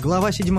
Глава 7.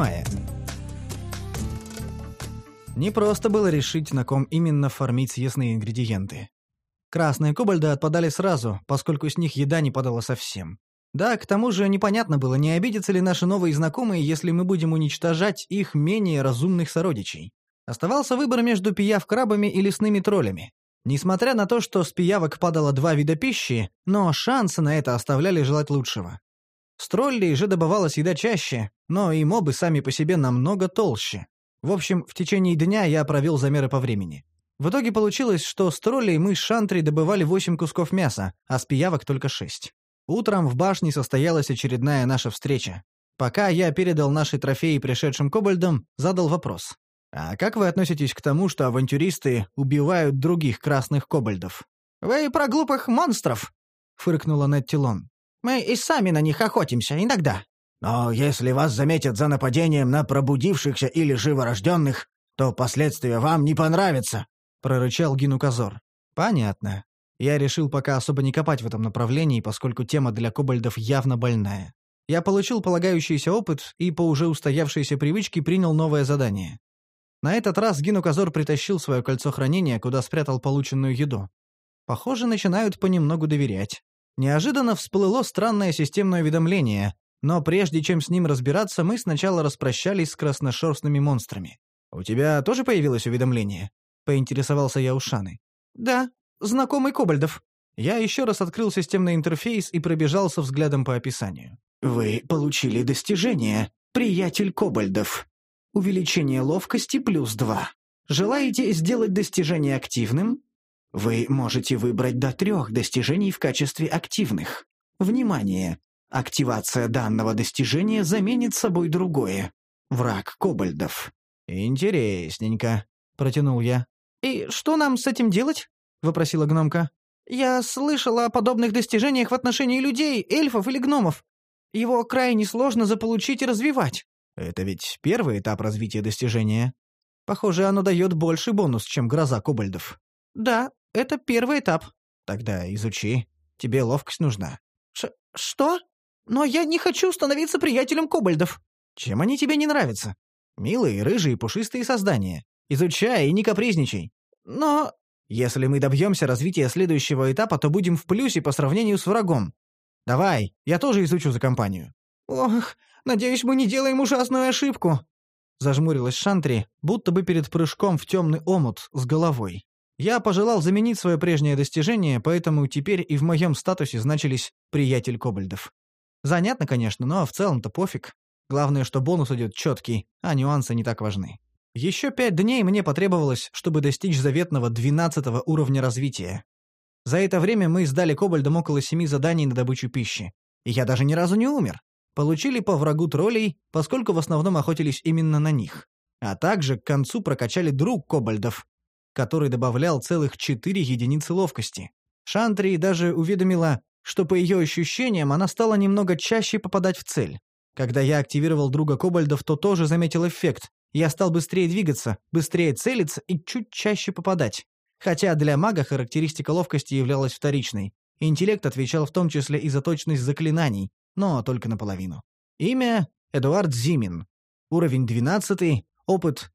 Не просто было решить, на ком именно фармить съестные ингредиенты. Красные кобальды отпадали сразу, поскольку с них еда не падала совсем. Да, к тому же непонятно было, не обидятся ли наши новые знакомые, если мы будем уничтожать их менее разумных сородичей. Оставался выбор между пиявк-крабами и лесными троллями. Несмотря на то, что с пиявок падало 2 вида пищи, но шансы на это оставляли желать лучшего. С троллей же добывалась еда чаще, но и мобы сами по себе намного толще. В общем, в течение дня я провел замеры по времени. В итоге получилось, что с троллей мы с Шантри добывали 8 кусков мяса, а с пиявок только 6. Утром в башне состоялась очередная наша встреча. Пока я передал наши трофеи пришедшим кобальдам, задал вопрос. «А как вы относитесь к тому, что авантюристы убивают других красных кобальдов?» «Вы про глупых монстров!» — фыркнула Неттилон. «Мы и сами на них охотимся, иногда». «Но если вас заметят за нападением на пробудившихся или живорожденных, то последствия вам не понравятся», — прорычал Гинуказор. «Понятно. Я решил пока особо не копать в этом направлении, поскольку тема для кобальдов явно больная. Я получил полагающийся опыт и по уже устоявшейся привычке принял новое задание. На этот раз Гинуказор притащил свое кольцо хранения, куда спрятал полученную еду. Похоже, начинают понемногу доверять. Неожиданно всплыло странное системное уведомление, но прежде чем с ним разбираться, мы сначала распрощались с красношерстными монстрами. «У тебя тоже появилось уведомление?» — поинтересовался я у Шаны. «Да, знакомый кобальдов». Я еще раз открыл системный интерфейс и пробежался взглядом по описанию. «Вы получили достижение, приятель кобальдов. Увеличение ловкости +2. Желаете сделать достижение активным? Вы можете выбрать до 3 достижений в качестве активных. Внимание! Активация данного достижения заменит собой другое. Враг кобальдов». «Интересненько», — протянул я. «И что нам с этим делать?» — вопросила гномка. «Я слышала о подобных достижениях в отношении людей, эльфов или гномов. Его крайне сложно заполучить и развивать». «Это ведь первый этап развития достижения. Похоже, оно дает больший бонус, чем гроза кобальдов». «Да, это первый этап». «Тогда изучи. Тебе ловкость нужна». «Что? Но я не хочу становиться приятелем кобальдов». «Чем они тебе не нравятся? Милые, рыжие, пушистые создания. Изучай и не капризничай». «Но...» «Если мы добьемся развития следующего этапа, то будем в плюсе по сравнению с врагом. Давай, я тоже изучу за компанию». «Ох, надеюсь, мы не делаем ужасную ошибку», — зажмурилась Шантри, будто бы перед прыжком в темный омут с головой. Я пожелал заменить свое прежнее достижение, поэтому теперь и в моем статусе значились «приятель кобальдов». Занятно, конечно, но в целом-то пофиг. Главное, что бонус идет четкий, а нюансы не так важны. Еще 5 дней мне потребовалось, чтобы достичь заветного 12 уровня развития. За это время мы сдали кобальдам около 7 заданий на добычу пищи. И я даже ни разу не умер. Получили по врагу троллей, поскольку в основном охотились именно на них. А также к концу прокачали друг кобальдов, который добавлял целых 4 единицы ловкости. Шантри даже уведомила, что по ее ощущениям она стала немного чаще попадать в цель. Когда я активировал друга кобальдов, то тоже заметил эффект. Я стал быстрее двигаться, быстрее целиться и чуть чаще попадать. Хотя для мага характеристика ловкости являлась вторичной. Интеллект отвечал в том числе и за точность заклинаний, но только наполовину. Имя — Эдуард Зимин. Уровень 12, опыт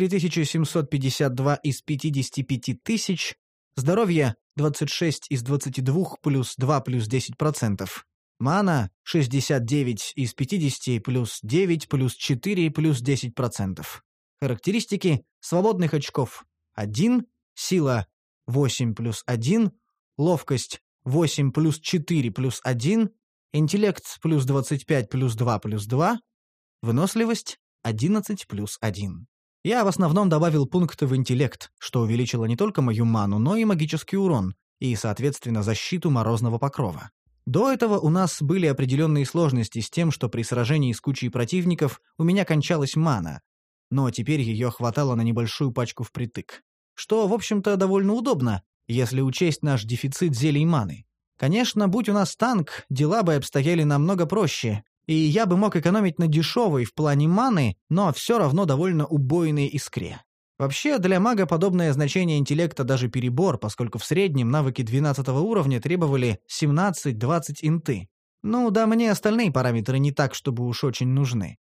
4752 из 55 тысяч, здоровье 26 из 22 плюс 2 плюс 10%. Мана 69 из 50 плюс 9 плюс 4 плюс 10%. Характеристики свободных очков 1, сила 8 плюс 1, ловкость 8 плюс 4 плюс 1, интеллект плюс 25 плюс 2 плюс 2, выносливость 11 плюс 1. Я в основном добавил пункты в интеллект, что увеличило не только мою ману, но и магический урон, и, соответственно, защиту морозного покрова. До этого у нас были определенные сложности с тем, что при сражении с кучей противников у меня кончалась мана, но теперь ее хватало на небольшую пачку впритык. Что, в общем-то, довольно удобно, если учесть наш дефицит зелий маны. Конечно, будь у нас танк, дела бы обстояли намного проще, и я бы мог экономить на дешевой в плане маны, но все равно довольно убойной искре. Вообще, для мага подобное значение интеллекта даже перебор, поскольку в среднем навыки 12 уровня требовали 17-20 инты. Ну да мне остальные параметры не так, чтобы уж очень нужны.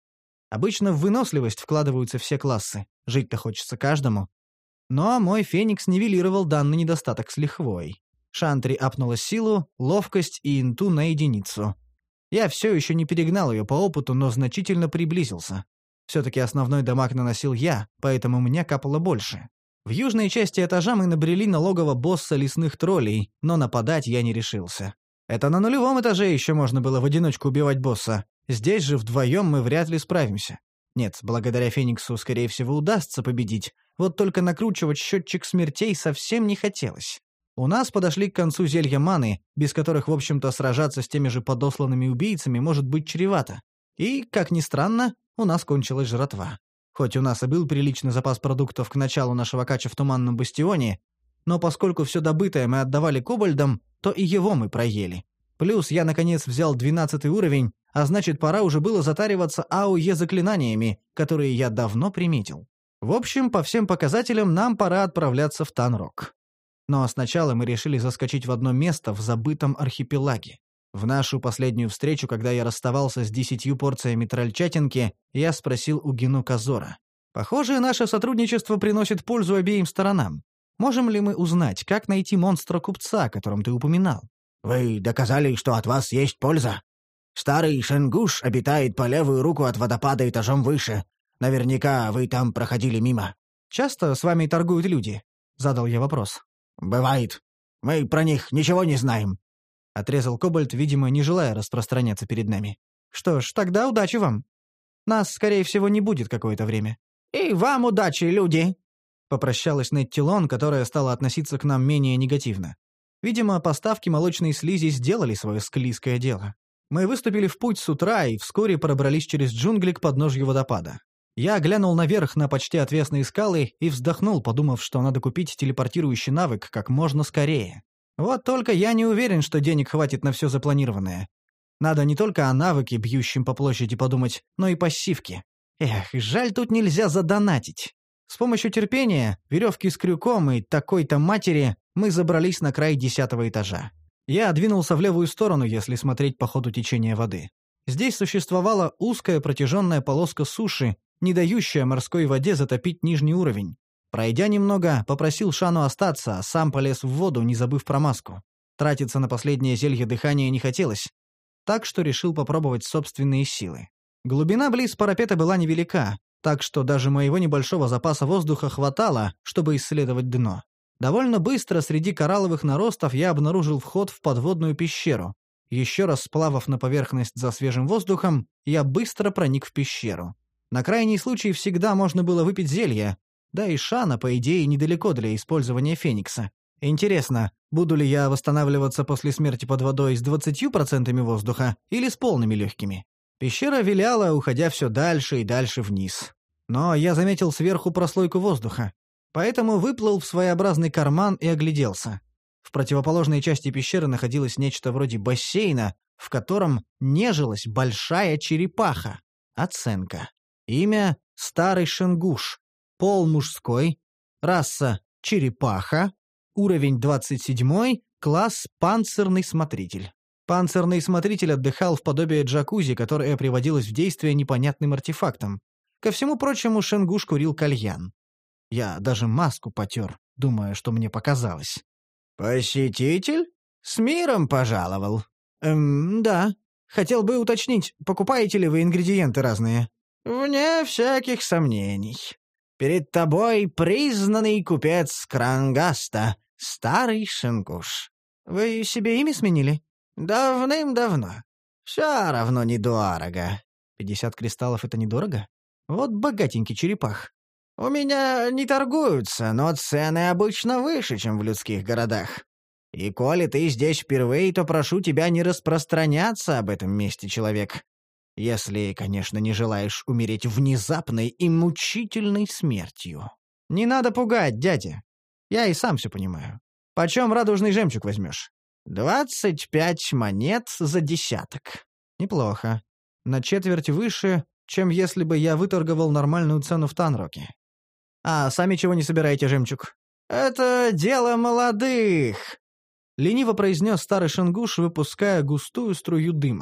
Обычно в выносливость вкладываются все классы. Жить-то хочется каждому. Но мой Феникс нивелировал данный недостаток с лихвой. Шантри апнула силу, ловкость и инту на единицу. Я все еще не перегнал ее по опыту, но значительно приблизился. Все-таки основной дамаг наносил я, поэтому у меня капало больше. В южной части этажа мы набрели на логово босса лесных троллей, но нападать я не решился. Это на нулевом этаже еще можно было в одиночку убивать босса. Здесь же вдвоем мы вряд ли справимся. Нет, благодаря Фениксу, скорее всего, удастся победить. Вот только накручивать счетчик смертей совсем не хотелось. У нас подошли к концу зелья маны, без которых, в общем-то, сражаться с теми же подосланными убийцами может быть чревато. И, как ни странно, у нас кончилась жратва. Хоть у нас и был приличный запас продуктов к началу нашего кача в Туманном Бастионе, но поскольку все добытое мы отдавали кобальдам, то и его мы проели. Плюс я, наконец, взял 12 уровень, а значит, пора уже было затариваться АОЕ заклинаниями, которые я давно приметил. В общем, по всем показателям нам пора отправляться в Танрок. Но сначала мы решили заскочить в одно место в забытом архипелаге. В нашу последнюю встречу, когда я расставался с 10 порциями трольчатинки, я спросил у Гину Казора. «Похоже, наше сотрудничество приносит пользу обеим сторонам. Можем ли мы узнать, как найти монстра-купца, о котором ты упоминал?» «Вы доказали, что от вас есть польза. Старый Шенгуш обитает по левую руку от водопада этажом выше. Наверняка вы там проходили мимо». «Часто с вами торгуют люди?» — задал я вопрос. «Бывает. Мы про них ничего не знаем», — отрезал Кобальт, видимо, не желая распространяться перед нами. «Что ж, тогда удачи вам. Нас, скорее всего, не будет какое-то время». «И вам удачи, люди!» — попрощалась Неттилон, которая стала относиться к нам менее негативно. Видимо, поставки молочной слизи сделали свое склизкое дело. Мы выступили в путь с утра и вскоре пробрались через джунгли к подножью водопада. Я глянул наверх на почти отвесные скалы и вздохнул, подумав, что надо купить телепортирующий навык как можно скорее. Вот только я не уверен, что денег хватит на все запланированное. Надо не только о навыке, бьющем по площади, подумать, но и пассивке. Эх, жаль, тут нельзя задонатить. С помощью терпения, веревки с крюком и такой-то матери мы забрались на край 10-го этажа. Я двинулся в левую сторону, если смотреть по ходу течения воды. Здесь существовала узкая протяженная полоска суши, не дающая морской воде затопить нижний уровень. Пройдя немного, попросил Шану остаться, а сам полез в воду, не забыв про маску. Тратиться на последнее зелье дыхания не хотелось, так что решил попробовать собственные силы. Глубина близ парапета была невелика, так что даже моего небольшого запаса воздуха хватало, чтобы исследовать дно. Довольно быстро среди коралловых наростов я обнаружил вход в подводную пещеру. Еще раз сплавав на поверхность за свежим воздухом, я быстро проник в пещеру. На крайний случай всегда можно было выпить зелье, да и Шана, по идее, недалеко для использования Феникса. Интересно, буду ли я восстанавливаться после смерти под водой с 20% воздуха или с полными легкими? Пещера виляла, уходя все дальше и дальше вниз. Но я заметил сверху прослойку воздуха, поэтому выплыл в своеобразный карман и огляделся. В противоположной части пещеры находилось нечто вроде бассейна, в котором нежилась большая черепаха. Оценка. Имя — Старый Шенгуш. Пол мужской. Раса — черепаха. Уровень 27, класс «Панцирный смотритель». Панцирный смотритель отдыхал в подобие джакузи, которое приводилось в действие непонятным артефактом. Ко всему прочему, Шенгуш курил кальян. Я даже маску потер, думая, что мне показалось. «Посетитель? С миром пожаловал?» Да. Хотел бы уточнить, покупаете ли вы ингредиенты разные?» «Вне всяких сомнений. Перед тобой признанный купец Крангаста, Старый Шенгуш. Вы себе имя сменили?» «Давным-давно. Все равно недорого». 50 кристаллов — это недорого? Вот богатенький черепах. «У меня не торгуются, но цены обычно выше, чем в людских городах. И коли ты здесь впервые, то прошу тебя не распространяться об этом месте, человек. Если, конечно, не желаешь умереть внезапной и мучительной смертью». «Не надо пугать, дядя. Я и сам все понимаю. Почем радужный жемчуг возьмешь?» 25 монет за десяток. «Неплохо. На четверть выше, чем если бы я выторговал нормальную цену в Танроке. А сами чего не собираете жемчуг?» «Это дело молодых», — лениво произнес Старый Шенгуш, выпуская густую струю дыма.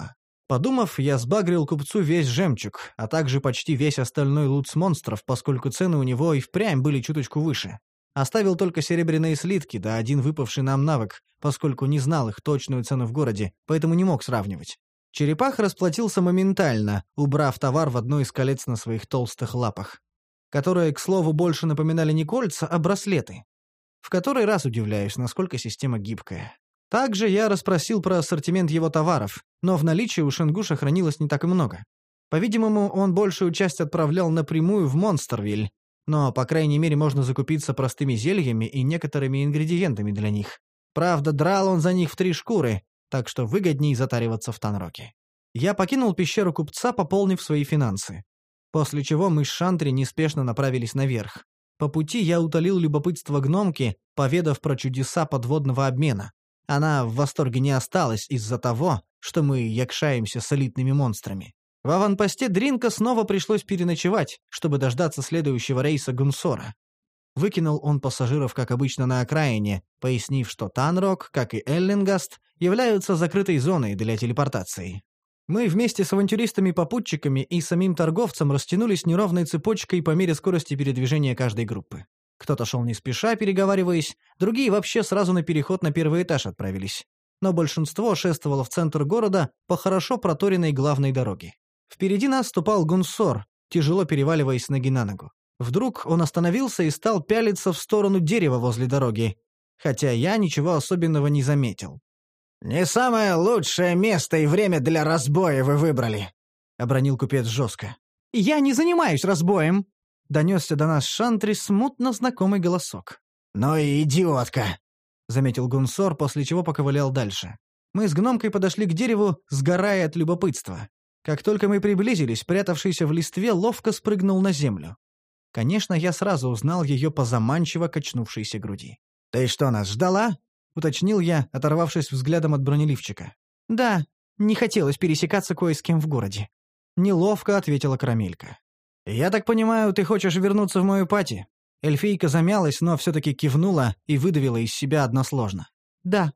Подумав, я сбагрил купцу весь жемчуг, а также почти весь остальной лут с монстров, поскольку цены у него и впрямь были чуточку выше. Оставил только серебряные слитки, да один выпавший нам навык, поскольку не знал их точную цену в городе, поэтому не мог сравнивать. Черепах расплатился моментально, убрав товар в одно из колец на своих толстых лапах, которые, к слову, больше напоминали не кольца, а браслеты. В который раз удивляюсь, насколько система гибкая. Также я расспросил про ассортимент его товаров, но в наличии у Шенгуша хранилось не так и много. По-видимому, он большую часть отправлял напрямую в Монстервиль, но, по крайней мере, можно закупиться простыми зельями и некоторыми ингредиентами для них. Правда, драл он за них в 3 шкуры, так что выгодней затариваться в Танроке. Я покинул пещеру купца, пополнив свои финансы. После чего мы с Шантри неспешно направились наверх. По пути я утолил любопытство гномки, поведав про чудеса подводного обмена. Она в восторге не осталась из-за того, что мы якшаемся с элитными монстрами. В аванпосте Дринка снова пришлось переночевать, чтобы дождаться следующего рейса Гунсора. Выкинул он пассажиров, как обычно, на окраине, пояснив, что Танрок, как и Эллингаст, являются закрытой зоной для телепортации. Мы вместе с авантюристами-попутчиками и самим торговцем растянулись неровной цепочкой по мере скорости передвижения каждой группы. Кто-то шел не спеша, переговариваясь, другие вообще сразу на переход на первый этаж отправились. Но большинство шествовало в центр города по хорошо проторенной главной дороге. Впереди нас ступал Гунсор, тяжело переваливаясь с ноги на ногу. Вдруг он остановился и стал пялиться в сторону дерева возле дороги, хотя я ничего особенного не заметил. «Не самое лучшее место и время для разбоя вы выбрали», — обронил купец жестко. «Я не занимаюсь разбоем», — донесся до нас Шантри смутно знакомый голосок. «Ну и идиотка», — заметил Гунсор, после чего поковылял дальше. Мы с гномкой подошли к дереву, сгорая от любопытства. Как только мы приблизились, прятавшийся в листве ловко спрыгнул на землю. Конечно, я сразу узнал ее по заманчиво качнувшейся груди. «Ты что, нас ждала?» — уточнил я, оторвавшись взглядом от бронеливчика. «Да, не хотелось пересекаться кое с кем в городе». Неловко ответила Карамелька. «Я так понимаю, ты хочешь вернуться в мою пати?» Эльфийка замялась, но все-таки кивнула и выдавила из себя односложно. «Да».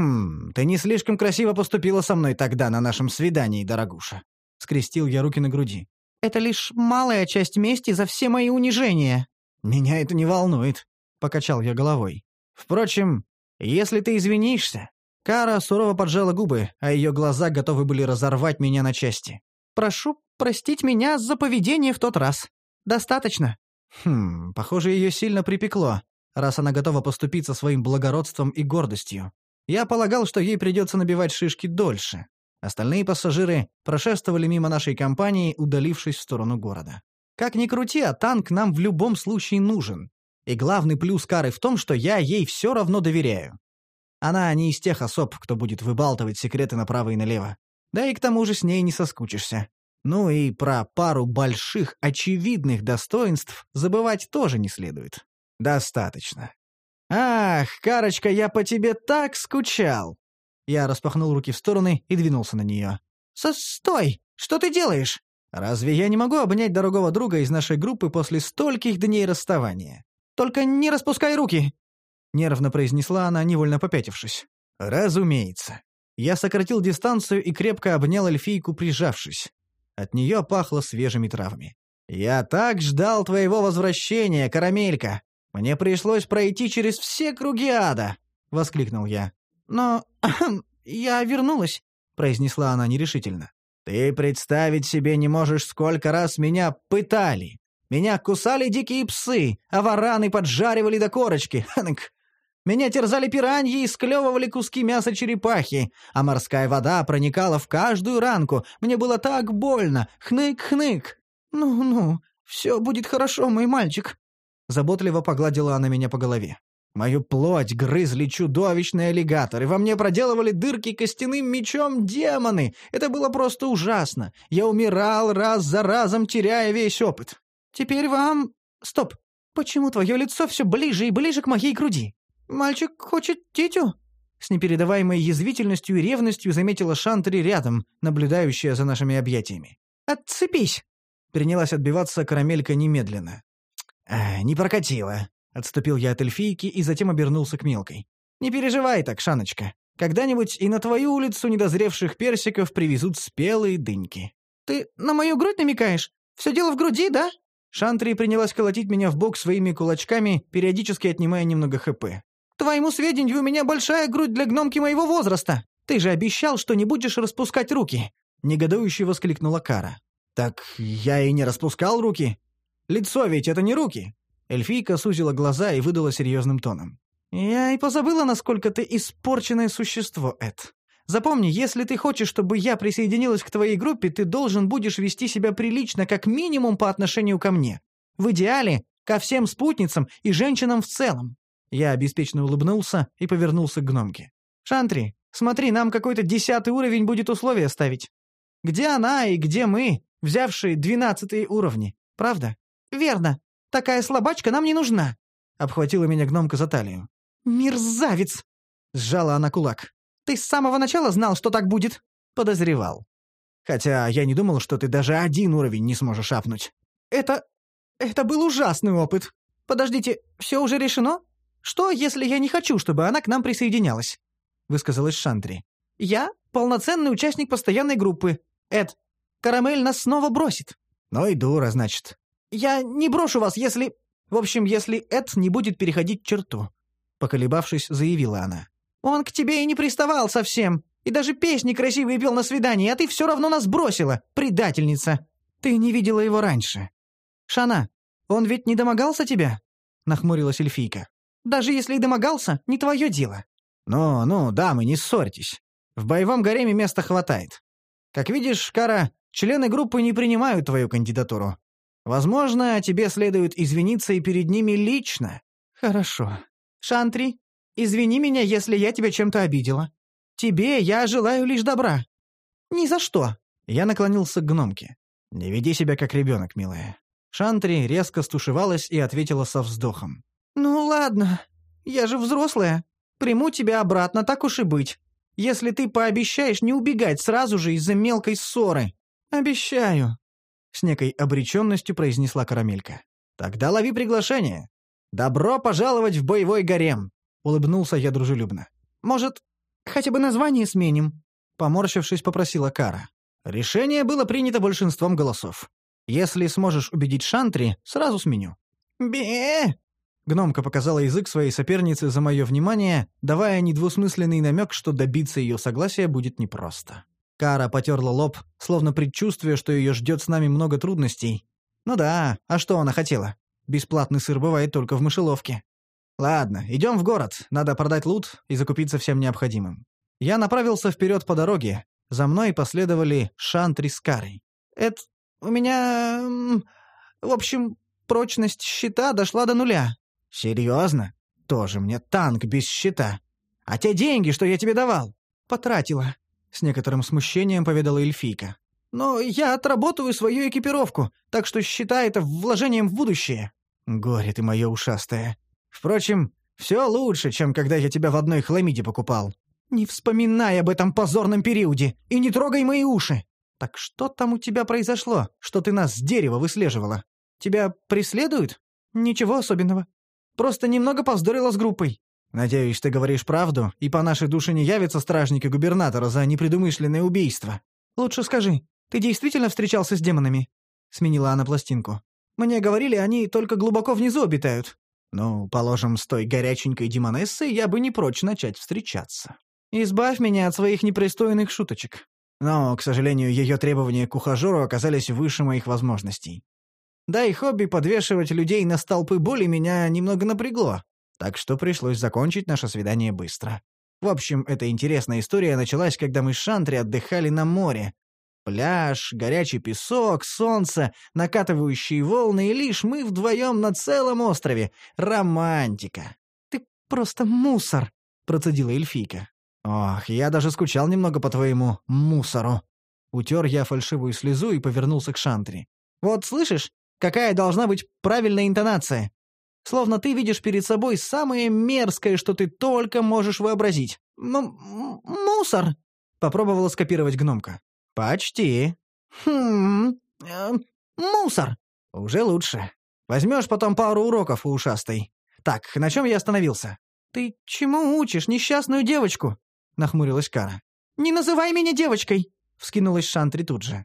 «Ты не слишком красиво поступила со мной тогда на нашем свидании, дорогуша». Скрестил я руки на груди. «Это лишь малая часть мести за все мои унижения». «Меня это не волнует», — покачал я головой. «Впрочем, если ты извинишься...» Кара сурово поджала губы, а ее глаза готовы были разорвать меня на части. «Прошу простить меня за поведение в тот раз. Достаточно». Похоже, ее сильно припекло, раз она готова поступиться своим благородством и гордостью. Я полагал, что ей придется набивать шишки дольше. Остальные пассажиры прошествовали мимо нашей компании, удалившись в сторону города. Как ни крути, а танк нам в любом случае нужен. И главный плюс Кары в том, что я ей все равно доверяю. Она не из тех особ, кто будет выбалтывать секреты направо и налево. Да и к тому же с ней не соскучишься. Ну и про пару больших, очевидных достоинств забывать тоже не следует. Достаточно. «Ах, Карочка, я по тебе так скучал!» Я распахнул руки в стороны и двинулся на нее. «Стой! Что ты делаешь?» «Разве я не могу обнять дорогого друга из нашей группы после стольких дней расставания?» «Только не распускай руки!» Нервно произнесла она, невольно попятившись. «Разумеется». Я сократил дистанцию и крепко обнял эльфийку, прижавшись. От нее пахло свежими травами. «Я так ждал твоего возвращения, Карамелька! Мне пришлось пройти через все круги ада!» — воскликнул я. «Но я вернулась», — произнесла она нерешительно. «Ты представить себе не можешь, сколько раз меня пытали. Меня кусали дикие псы, а вараны поджаривали до корочки. Меня терзали пираньи и склевывали куски мяса черепахи, а морская вода проникала в каждую ранку. Мне было так больно. Хнык-хнык». «Ну-ну, все будет хорошо, мой мальчик», — заботливо погладила она меня по голове. Мою плоть грызли чудовищные аллигаторы, во мне проделывали дырки костяным мечом демоны. Это было просто ужасно. Я умирал раз за разом, теряя весь опыт. «Теперь вам...» «Стоп! Почему твое лицо все ближе и ближе к моей груди?» «Мальчик хочет титю?» С непередаваемой язвительностью и ревностью заметила Шантри рядом, наблюдающая за нашими объятиями. «Отцепись!» Принялась отбиваться Карамелька немедленно. «Не прокатило», — отступил я от эльфийки и затем обернулся к мелкой. «Не переживай так, Шаночка. Когда-нибудь и на твою улицу недозревших персиков привезут спелые дыньки». «Ты на мою грудь намекаешь? Все дело в груди, да?» Шантри принялась колотить меня в бок своими кулачками, периодически отнимая немного ХП. «К твоему сведению, у меня большая грудь для гномки моего возраста. Ты же обещал, что не будешь распускать руки!» Негодующе воскликнула Кара. «Так я и не распускал руки. Лицо ведь это не руки!» Эльфийка сузила глаза и выдала серьезным тоном. «Я и позабыла, насколько ты испорченное существо, Эд. Запомни, если ты хочешь, чтобы я присоединилась к твоей группе, ты должен будешь вести себя прилично как минимум по отношению ко мне. В идеале — ко всем спутницам и женщинам в целом». Я беспечно улыбнулся и повернулся к гномке. «Шантри, смотри, нам какой-то 10-й уровень будет условия ставить. Где она и где мы, взявшие 12-е уровни, правда?» «Верно. Такая слабачка нам не нужна», — обхватила меня гномка за талию. «Мерзавец!» — сжала она кулак. «Ты с самого начала знал, что так будет?» «Подозревал. Хотя я не думал, что ты даже 1 уровень не сможешь апнуть». Это был ужасный опыт. Подождите, все уже решено? Что, если я не хочу, чтобы она к нам присоединялась?» — высказалась Шантри. «Я полноценный участник постоянной группы. Эд, Карамель нас снова бросит». «Ну и дура, значит». «Я не брошу вас, если... В общем, если Эд не будет переходить черту», — поколебавшись, заявила она. «Он к тебе и не приставал совсем, и даже песни красивые пел на свидании, а ты все равно нас бросила, предательница. Ты не видела его раньше». «Шана, он ведь не домогался тебя?» — нахмурилась эльфийка. «Даже если и домогался, не твое дело». «Ну, дамы, не ссорьтесь. В боевом гареме места хватает. Как видишь, Кара, члены группы не принимают твою кандидатуру. Возможно, тебе следует извиниться и перед ними лично». «Хорошо. Шантри, извини меня, если я тебя чем-то обидела. Тебе я желаю лишь добра». «Ни за что». Я наклонился к гномке. «Не веди себя как ребенок, милая». Шантри резко стушевалась и ответила со вздохом. «Ну ладно, я же взрослая. Приму тебя обратно, так уж и быть. Если ты пообещаешь не убегать сразу же из-за мелкой ссоры». «Обещаю», — с некой обреченностью произнесла Карамелька. «Тогда лови приглашение. Добро пожаловать в боевой гарем», — улыбнулся я дружелюбно. «Может, хотя бы название сменим?» — поморщившись, попросила Кара. Решение было принято большинством голосов. «Если сможешь убедить Шантри, сразу сменю». «Бе!» Гномка показала язык своей сопернице за мое внимание, давая недвусмысленный намек, что добиться ее согласия будет непросто. Кара потерла лоб, словно предчувствуя, что ее ждет с нами много трудностей. Ну да, а что она хотела? Бесплатный сыр бывает только в мышеловке. Ладно, идем в город, надо продать лут и закупиться всем необходимым. Я направился вперед по дороге, за мной последовали Шантри с Карой. У меня... В общем, прочность щита дошла до 0. «Серьезно? Тоже мне танк без щита. А те деньги, что я тебе давал?» «Потратила», — с некоторым смущением поведала эльфийка. «Но я отработаю свою экипировку, так что считай это вложением в будущее». «Горе ты мое ушастое. Впрочем, все лучше, чем когда я тебя в одной хламиде покупал». «Не вспоминай об этом позорном периоде и не трогай мои уши!» «Так что там у тебя произошло, что ты нас с дерева выслеживала? Тебя преследуют?» «Ничего особенного. Просто немного повздорила с группой». «Надеюсь, ты говоришь правду, и по нашей душе не явятся стражники губернатора за непредумышленное убийство». «Лучше скажи, ты действительно встречался с демонами?» — сменила она пластинку. «Мне говорили, они только глубоко внизу обитают». «Ну, положим, с той горяченькой демонессой я бы не прочь начать встречаться». «Избавь меня от своих непристойных шуточек». Но, к сожалению, ее требования к ухажеру оказались выше моих возможностей. Да и хобби подвешивать людей на столпы боли меня немного напрягло, так что пришлось закончить наше свидание быстро. В общем, эта интересная история началась, когда мы с Шантри отдыхали на море. Пляж, горячий песок, солнце, накатывающие волны, и лишь мы вдвоем на целом острове. Романтика. «Ты просто мусор», — процедила эльфийка. «Ох, я даже скучал немного по твоему мусору». Утер я фальшивую слезу и повернулся к Шантри. «Вот слышишь, какая должна быть правильная интонация? Словно ты видишь перед собой самое мерзкое, что ты только можешь вообразить. Мусор!» — попробовала скопировать гномка. «Почти». Мусор!» «Уже лучше. Возьмешь потом пару уроков у ушастой. Так, на чем я остановился?» «Ты чему учишь несчастную девочку?» — нахмурилась Кара. «Не называй меня девочкой!» — вскинулась Шантри тут же.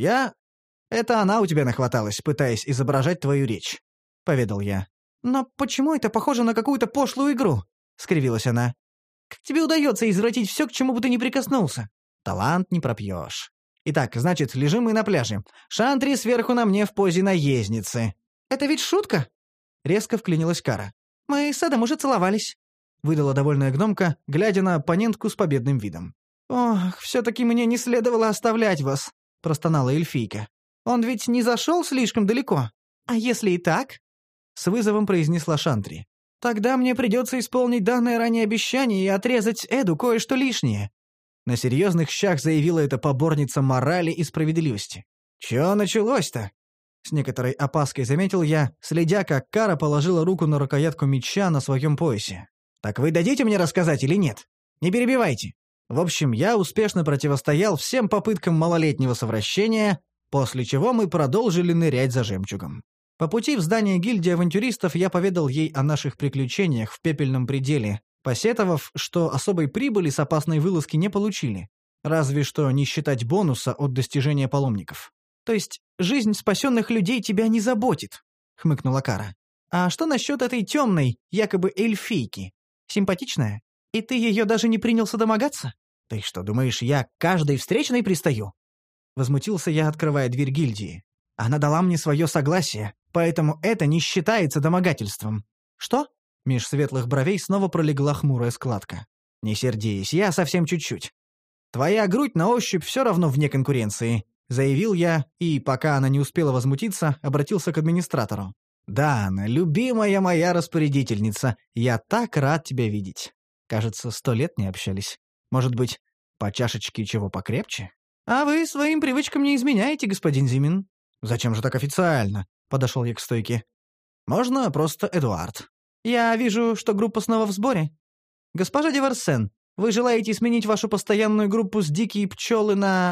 «Это она у тебя нахваталась, пытаясь изображать твою речь», — поведал я. «Но почему это похоже на какую-то пошлую игру?» — скривилась она. «Как тебе удается извратить все, к чему бы ты ни прикоснулся? Талант не пропьешь. Итак, значит, лежим мы на пляже. Шантри сверху на мне в позе наездницы. Это ведь шутка?» Резко вклинилась Кара. «Мы с Эдом уже целовались», — выдала довольная гномка, глядя на оппонентку с победным видом. «Ох, все-таки мне не следовало оставлять вас», — простонала эльфийка. «Он ведь не зашел слишком далеко? А если и так?» С вызовом произнесла Шантри. «Тогда мне придется исполнить данное ранее обещание и отрезать Эду кое-что лишнее». На серьезных щах заявила эта поборница морали и справедливости. «Чё началось-то?» С некоторой опаской заметил я, следя, как Кара положила руку на рукоятку меча на своем поясе. «Так вы дадите мне рассказать или нет? Не перебивайте». В общем, я успешно противостоял всем попыткам малолетнего совращения, после чего мы продолжили нырять за жемчугом. По пути в здание гильдии авантюристов я поведал ей о наших приключениях в пепельном пределе, посетовав, что особой прибыли с опасной вылазки не получили, разве что не считать бонуса от достижения паломников. «То есть жизнь спасенных людей тебя не заботит?» — хмыкнула Кара. «А что насчет этой темной, якобы эльфийки? Симпатичная? И ты ее даже не принялся домогаться? Ты что, думаешь, я к каждой встречной пристаю?» Возмутился я, открывая дверь гильдии. «Она дала мне свое согласие, поэтому это не считается домогательством». «Что?» Меж светлых бровей снова пролегла хмурая складка. «Не сердись, я совсем чуть-чуть. Твоя грудь на ощупь все равно вне конкуренции», — заявил я, и, пока она не успела возмутиться, обратился к администратору. «Дана, любимая моя распорядительница, я так рад тебя видеть. Кажется, 100 лет не общались. Может быть, по чашечке чего покрепче?» «А вы своим привычкам не изменяете, господин Зимин». «Зачем же так официально?» — подошел я к стойке. «Можно просто Эдуард». «Я вижу, что группа снова в сборе. Госпожа Деварсен, вы желаете сменить вашу постоянную группу с дикие пчелы на...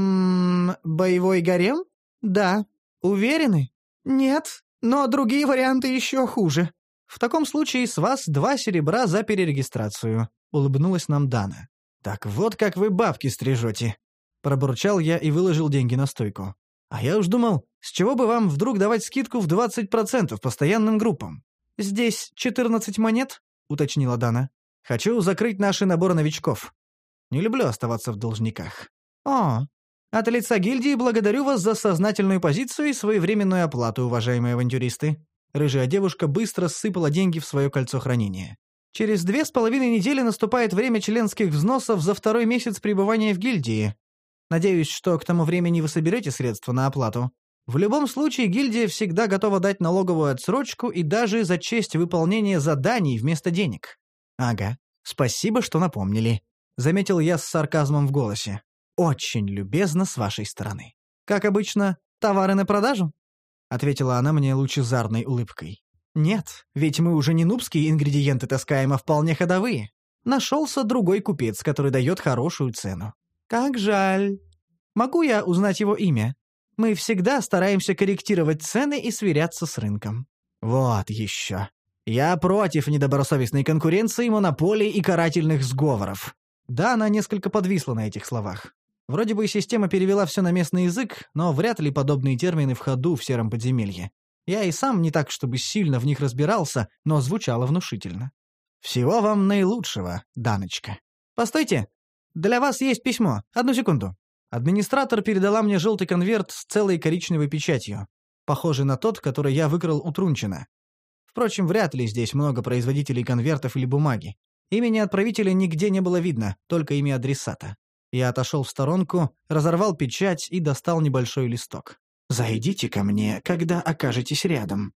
боевой гарем? Да. Уверены? Нет, но другие варианты еще хуже. В таком случае с вас 2 серебра за перерегистрацию», — улыбнулась нам Дана. «Так вот как вы бабки стрижете», — пробурчал я и выложил деньги на стойку. «А я уж думал, с чего бы вам вдруг давать скидку в 20% постоянным группам?» «Здесь 14 монет?» — уточнила Дана. «Хочу закрыть наши наборы новичков. Не люблю оставаться в должниках». «О, от лица гильдии благодарю вас за сознательную позицию и своевременную оплату, уважаемые авантюристы». Рыжая девушка быстро ссыпала деньги в свое кольцо хранения. «Через 2,5 недели наступает время членских взносов за 2-й месяц пребывания в гильдии. Надеюсь, что к тому времени вы соберете средства на оплату. В любом случае, гильдия всегда готова дать налоговую отсрочку и даже за честь выполнения заданий вместо денег». «Ага, спасибо, что напомнили», — заметил я с сарказмом в голосе. «Очень любезно с вашей стороны». «Как обычно, товары на продажу?» — ответила она мне лучезарной улыбкой. «Нет, ведь мы уже не нубские ингредиенты таскаем, а вполне ходовые. Нашелся другой купец, который дает хорошую цену». «Как жаль. Могу я узнать его имя? Мы всегда стараемся корректировать цены и сверяться с рынком». «Вот еще. Я против недобросовестной конкуренции, монополий и карательных сговоров». Да, она несколько подвисла на этих словах. Вроде бы система перевела все на местный язык, но вряд ли подобные термины в ходу в сером подземелье. Я и сам не так, чтобы сильно в них разбирался, но звучало внушительно. «Всего вам наилучшего, Даночка». «Постойте! Для вас есть письмо. Одну секунду». Администратор передала мне желтый конверт с целой коричневой печатью, похожий на тот, который я выкрал у Трунчина. Впрочем, вряд ли здесь много производителей конвертов или бумаги. Имени отправителя нигде не было видно, только имя адресата. Я отошел в сторонку, разорвал печать и достал небольшой листок. «Зайдите ко мне, когда окажетесь рядом.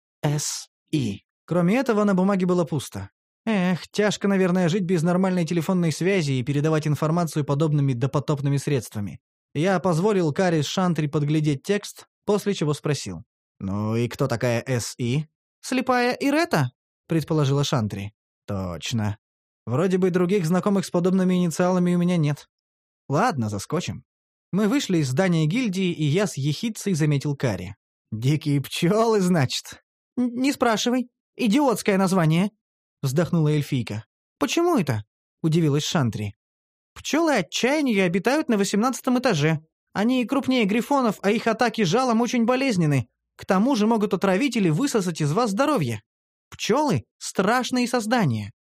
С.И.» Кроме этого, на бумаге было пусто. Эх, тяжко, наверное, жить без нормальной телефонной связи и передавать информацию подобными допотопными средствами. Я позволил Каре с Шантри подглядеть текст, после чего спросил. «Ну и кто такая С.И.?» «Слепая Ирета?» — предположила Шантри. «Точно. Вроде бы других знакомых с подобными инициалами у меня нет. Ладно, заскочим». Мы вышли из здания гильдии, и я с ехидцей заметил Каре. «Дикие пчелы, значит?» «Не спрашивай. Идиотское название», — вздохнула эльфийка. «Почему это?» — удивилась Шантри. Пчелы отчаяния обитают на 18 этаже. Они крупнее грифонов, а их атаки жалом очень болезненны. К тому же могут отравить или высосать из вас здоровье. Пчелы — страшные создания.